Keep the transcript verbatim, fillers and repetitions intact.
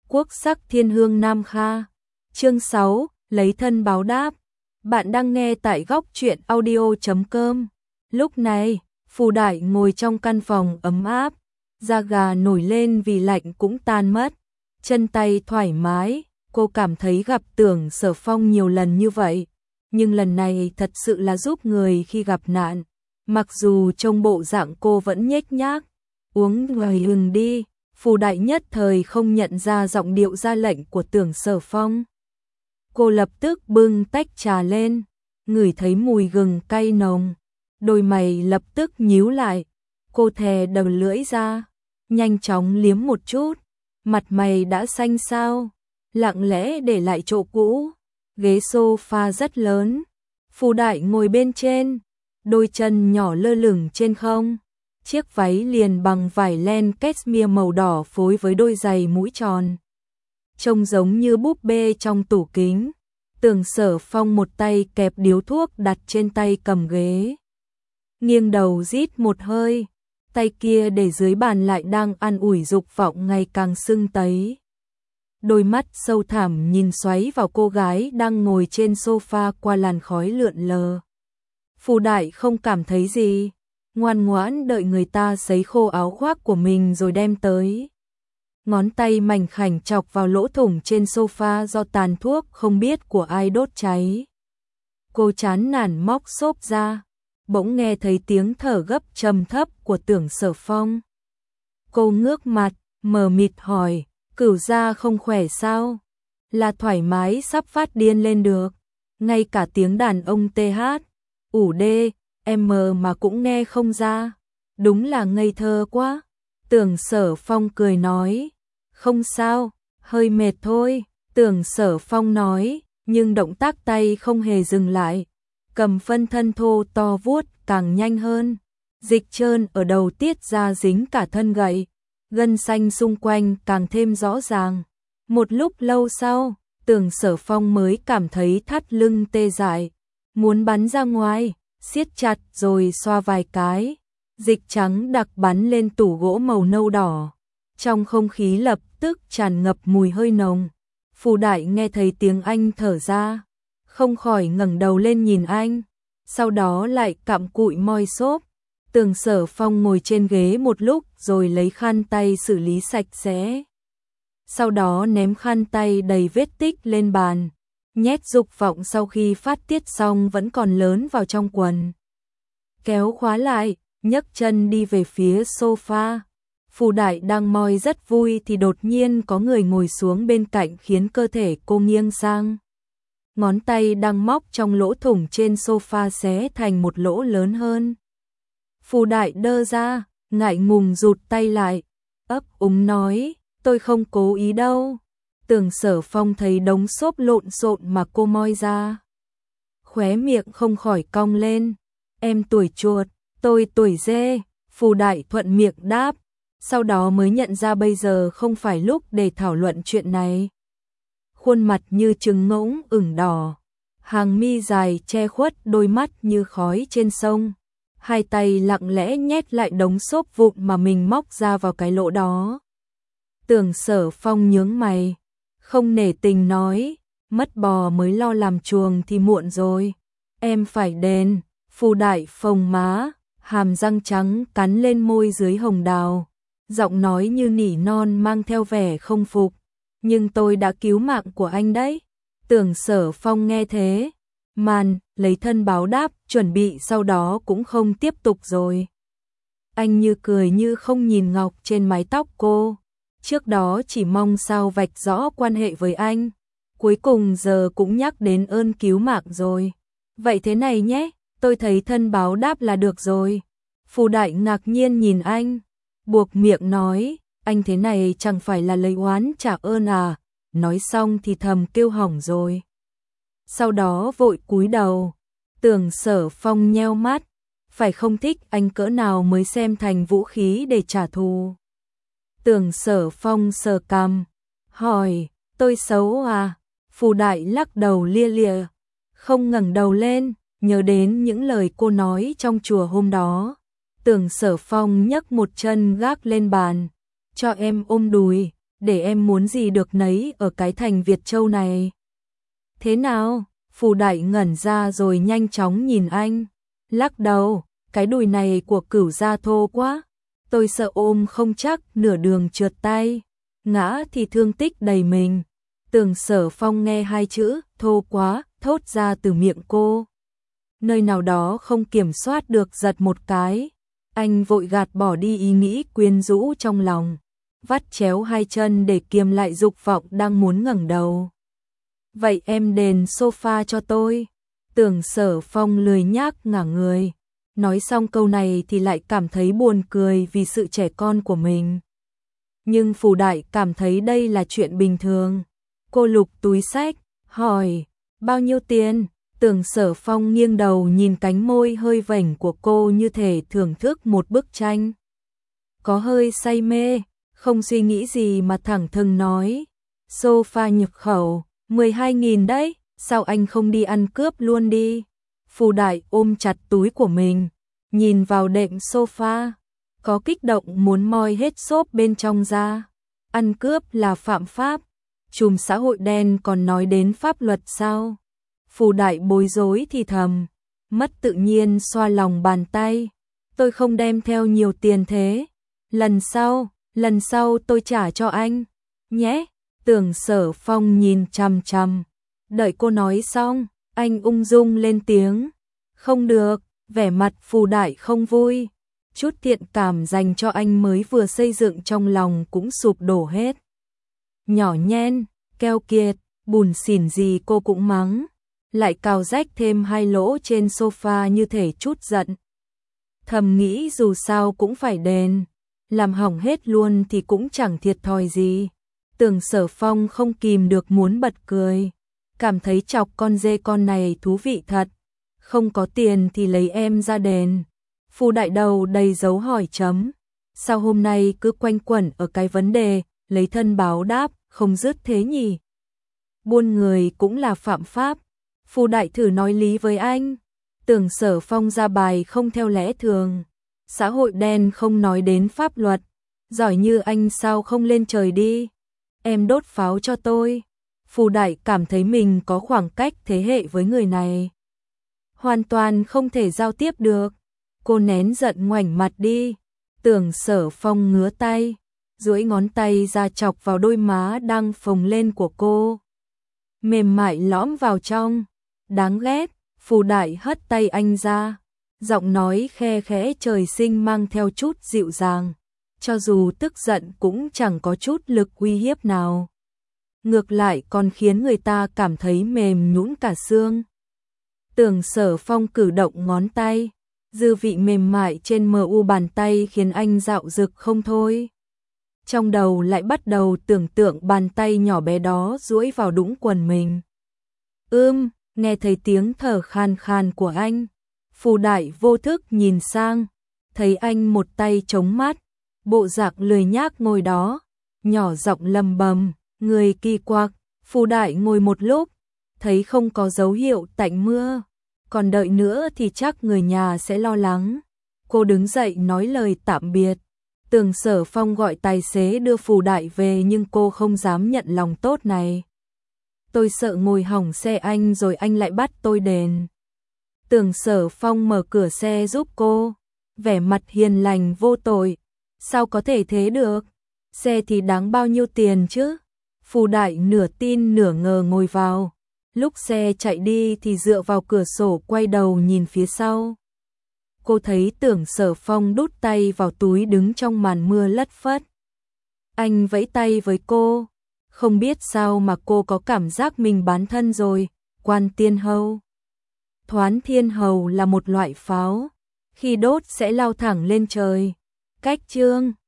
quốc sắc thiên hương Nam Kha. Chương sáu, lấy thân báo đáp. Bạn đang nghe tại góc truyện audio chấm com. Lúc này, Phù Đại ngồi trong căn phòng ấm áp, da gà nổi lên vì lạnh cũng tan mất, chân tay thoải mái. Cô cảm thấy gặp Tưởng Sở Phong nhiều lần như vậy, nhưng lần này thật sự là giúp người khi gặp nạn. Mặc dù trong bộ dạng cô vẫn nhếch nhác, uống người hừng đi, Phù Đại nhất thời không nhận ra giọng điệu ra lệnh của Tưởng Sở Phong. Cô lập tức bưng tách trà lên, ngửi thấy mùi gừng cay nồng, đôi mày lập tức nhíu lại. Cô thè đầu lưỡi ra, nhanh chóng liếm một chút, mặt mày đã xanh xao, lặng lẽ để lại chỗ cũ. Ghế sofa rất lớn, Phù Đại ngồi bên trên, đôi chân nhỏ lơ lửng trên không. Chiếc váy liền bằng vải len cashmere màu đỏ phối với đôi giày mũi tròn, trông giống như búp bê trong tủ kính. Tưởng Sở Phong một tay kẹp điếu thuốc đặt trên tay cầm ghế, nghiêng đầu rít một hơi, tay kia để dưới bàn lại đang an ủi dục vọng ngày càng sưng tấy. Đôi mắt sâu thẳm nhìn xoáy vào cô gái đang ngồi trên sofa qua làn khói lượn lờ. Phù Đại không cảm thấy gì, ngoan ngoãn đợi người ta sấy khô áo khoác của mình rồi đem tới. Ngón tay mảnh khảnh chọc vào lỗ thủng trên sofa do tàn thuốc không biết của ai đốt cháy. Cô chán nản móc xốp ra, bỗng nghe thấy tiếng thở gấp trầm thấp của Tưởng Sở Phong. Cô ngước mặt, mờ mịt hỏi, Cửu gia không khỏe sao? Là thoải mái sắp phát điên lên được, ngay cả tiếng đàn ông tê hát, ủ đê, em mà cũng nghe không ra, đúng là ngây thơ quá. Tưởng Sở Phong cười nói, không sao, hơi mệt thôi. Tưởng Sở Phong nói, nhưng động tác tay không hề dừng lại, cầm phân thân thô to vuốt càng nhanh hơn, dịch trơn ở đầu tiết ra dính cả thân gậy, gân xanh xung quanh càng thêm rõ ràng. Một lúc lâu sau, Tưởng Sở Phong mới cảm thấy thắt lưng tê dại, muốn bắn ra ngoài, siết chặt rồi xoa vài cái, dịch trắng đặc bắn lên tủ gỗ màu nâu đỏ. Trong không khí lập tức tràn ngập mùi hơi nồng. Phù Đại nghe thấy tiếng anh thở ra, không khỏi ngẩng đầu lên nhìn anh, sau đó lại cặm cụi moi xốp. Tưởng Sở Phong ngồi trên ghế một lúc rồi lấy khăn tay xử lý sạch sẽ, sau đó ném khăn tay đầy vết tích lên bàn, nhét dục vọng sau khi phát tiết xong vẫn còn lớn vào trong quần, kéo khóa lại, nhấc chân đi về phía sofa. Phù Đại đang moi rất vui thì đột nhiên có người ngồi xuống bên cạnh khiến cơ thể cô nghiêng sang. Ngón tay đang móc trong lỗ thủng trên sofa xé thành một lỗ lớn hơn. Phù Đại đơ ra, ngại ngùng rụt tay lại, ấp úng nói, tôi không cố ý đâu. Tưởng Sở Phong thấy đống xốp lộn xộn mà cô moi ra, khóe miệng không khỏi cong lên. Em tuổi chuột, tôi tuổi dê. Phù Đại thuận miệng đáp, sau đó mới nhận ra bây giờ không phải lúc để thảo luận chuyện này. Khuôn mặt như trứng ngỗng ửng đỏ, hàng mi dài che khuất đôi mắt như khói trên sông, hai tay lặng lẽ nhét lại đống xốp vụn mà mình móc ra vào cái lỗ đó. Tưởng Sở Phong nhướng mày, không nể tình nói, mất bò mới lo làm chuồng thì muộn rồi, em phải đền. Phù Đại phồng má, hàm răng trắng cắn lên môi dưới hồng đào, giọng nói như nỉ non mang theo vẻ không phục, nhưng tôi đã cứu mạng của anh đấy. Tưởng Sở Phong nghe thế, màn lấy thân báo đáp chuẩn bị sau đó cũng không tiếp tục rồi. Anh như cười như không nhìn ngọc trên mái tóc cô, trước đó chỉ mong sao vạch rõ quan hệ với anh, cuối cùng giờ cũng nhắc đến ơn cứu mạng rồi. Vậy thế này nhé, tôi thấy thân báo đáp là được rồi. Phù Đại ngạc nhiên nhìn anh, buộc miệng nói, anh thế này chẳng phải là lấy oán trả ơn à? Nói xong thì thầm kêu hỏng rồi, sau đó vội cúi đầu. Tưởng Sở Phong nheo mắt, phải không thích anh cỡ nào mới xem thành vũ khí để trả thù. Tưởng Sở Phong sờ cằm, hỏi, tôi xấu à? Phù Đại lắc đầu lia lịa, không ngẩng đầu lên, nhớ đến những lời cô nói trong chùa hôm đó. Tưởng Sở Phong nhấc một chân gác lên bàn, cho em ôm đùi. để em muốn gì được nấy ở cái thành Việt Châu này. Thế nào? Phù Đại ngẩn ra rồi nhanh chóng nhìn anh, lắc đầu, cái đùi này của Cửu gia thô quá, tôi sợ ôm không chắc nửa đường trượt tay, ngã thì thương tích đầy mình. Tưởng Sở Phong nghe hai chữ thô quá thốt ra từ miệng cô, nơi nào đó không kiểm soát được giật một cái. Anh vội gạt bỏ đi ý nghĩ quyến rũ trong lòng, vắt chéo hai chân để kiềm lại dục vọng đang muốn ngẩng đầu. Vậy em đền sofa cho tôi. Tưởng Sở Phong lười nhác ngả người. Nói xong câu này thì lại cảm thấy buồn cười vì sự trẻ con của mình. Nhưng Phù Đại cảm thấy đây là chuyện bình thường. Cô lục túi xách, hỏi, bao nhiêu tiền? Tưởng Sở Phong nghiêng đầu nhìn cánh môi hơi vểnh của cô như thể thưởng thức một bức tranh. Có hơi say mê, không suy nghĩ gì mà thẳng thừng nói, sofa nhập khẩu, mười hai nghìn đấy, sao anh không đi ăn cướp luôn đi? Phù Đại ôm chặt túi của mình, nhìn vào đệm sofa, có kích động muốn moi hết xốp bên trong ra. Ăn cướp là phạm pháp, chùm xã hội đen còn nói đến pháp luật sao? Phù Đại bối rối thì thầm, mất tự nhiên xoa lòng bàn tay, tôi không đem theo nhiều tiền thế, lần sau, lần sau tôi trả cho anh, nhé. Tưởng Sở Phong nhìn chằm chằm, đợi cô nói xong, anh ung dung lên tiếng, không được. Vẻ mặt Phù Đại không vui, chút thiện cảm dành cho anh mới vừa xây dựng trong lòng cũng sụp đổ hết. Nhỏ nhen, keo kiệt, bùn xỉn gì cô cũng mắng, lại cào rách thêm hai lỗ trên sofa như thể chút giận. Thầm nghĩ dù sao cũng phải đền, làm hỏng hết luôn thì cũng chẳng thiệt thòi gì. Tưởng Sở Phong không kìm được muốn bật cười, cảm thấy chọc con dê con này thú vị thật. Không có tiền thì lấy em ra đền. Phù Đại đầu đầy dấu hỏi chấm. Sao hôm nay cứ quanh quẩn ở cái vấn đề lấy thân báo đáp không dứt thế nhỉ? Buôn người cũng là phạm pháp. Phù Đại thử nói lý với anh. Tưởng Sở Phong ra bài không theo lẽ thường. Xã hội đen không nói đến pháp luật. Giỏi như anh sao không lên trời đi? Em đốt pháo cho tôi. Phù Đại cảm thấy mình có khoảng cách thế hệ với người này, hoàn toàn không thể giao tiếp được. Cô nén giận ngoảnh mặt đi. Tưởng Sở Phong ngứa tay, duỗi ngón tay ra chọc vào đôi má đang phồng lên của cô, mềm mại lõm vào trong. Đáng ghét. Phù Đại hất tay anh ra, giọng nói khe khẽ trời sinh mang theo chút dịu dàng, cho dù tức giận cũng chẳng có chút lực uy hiếp nào, ngược lại còn khiến người ta cảm thấy mềm nhũn cả xương. Tưởng Sở Phong cử động ngón tay, dư vị mềm mại trên mờ u bàn tay khiến anh dạo dực không thôi. Trong đầu lại bắt đầu tưởng tượng bàn tay nhỏ bé đó duỗi vào đũng quần mình. Ưm, nghe thấy tiếng thở khan khan của anh, Phù Đại vô thức nhìn sang, thấy anh một tay chống mắt, bộ dạng lười nhác ngồi đó, nhỏ giọng lầm bầm, người kỳ quặc. Phù Đại ngồi một lúc, thấy không có dấu hiệu tạnh mưa, còn đợi nữa thì chắc người nhà sẽ lo lắng. Cô đứng dậy nói lời tạm biệt. Tưởng Sở Phong gọi tài xế đưa Phù Đại về nhưng cô không dám nhận lòng tốt này. Tôi sợ ngồi hỏng xe anh rồi anh lại bắt tôi đền. Tưởng Sở Phong mở cửa xe giúp cô, vẻ mặt hiền lành vô tội. Sao có thể thế được? Xe thì đáng bao nhiêu tiền chứ? Phù Đại nửa tin nửa ngờ ngồi vào. Lúc xe chạy đi thì dựa vào cửa sổ quay đầu nhìn phía sau. Cô thấy Tưởng Sở Phong đút tay vào túi đứng trong màn mưa lất phất. Anh vẫy tay với cô. Không biết sao mà cô có cảm giác mình bán thân rồi. Quan Tiên Hầu. Thoán Thiên Hầu là một loại pháo, khi đốt sẽ lao thẳng lên trời. Cách chương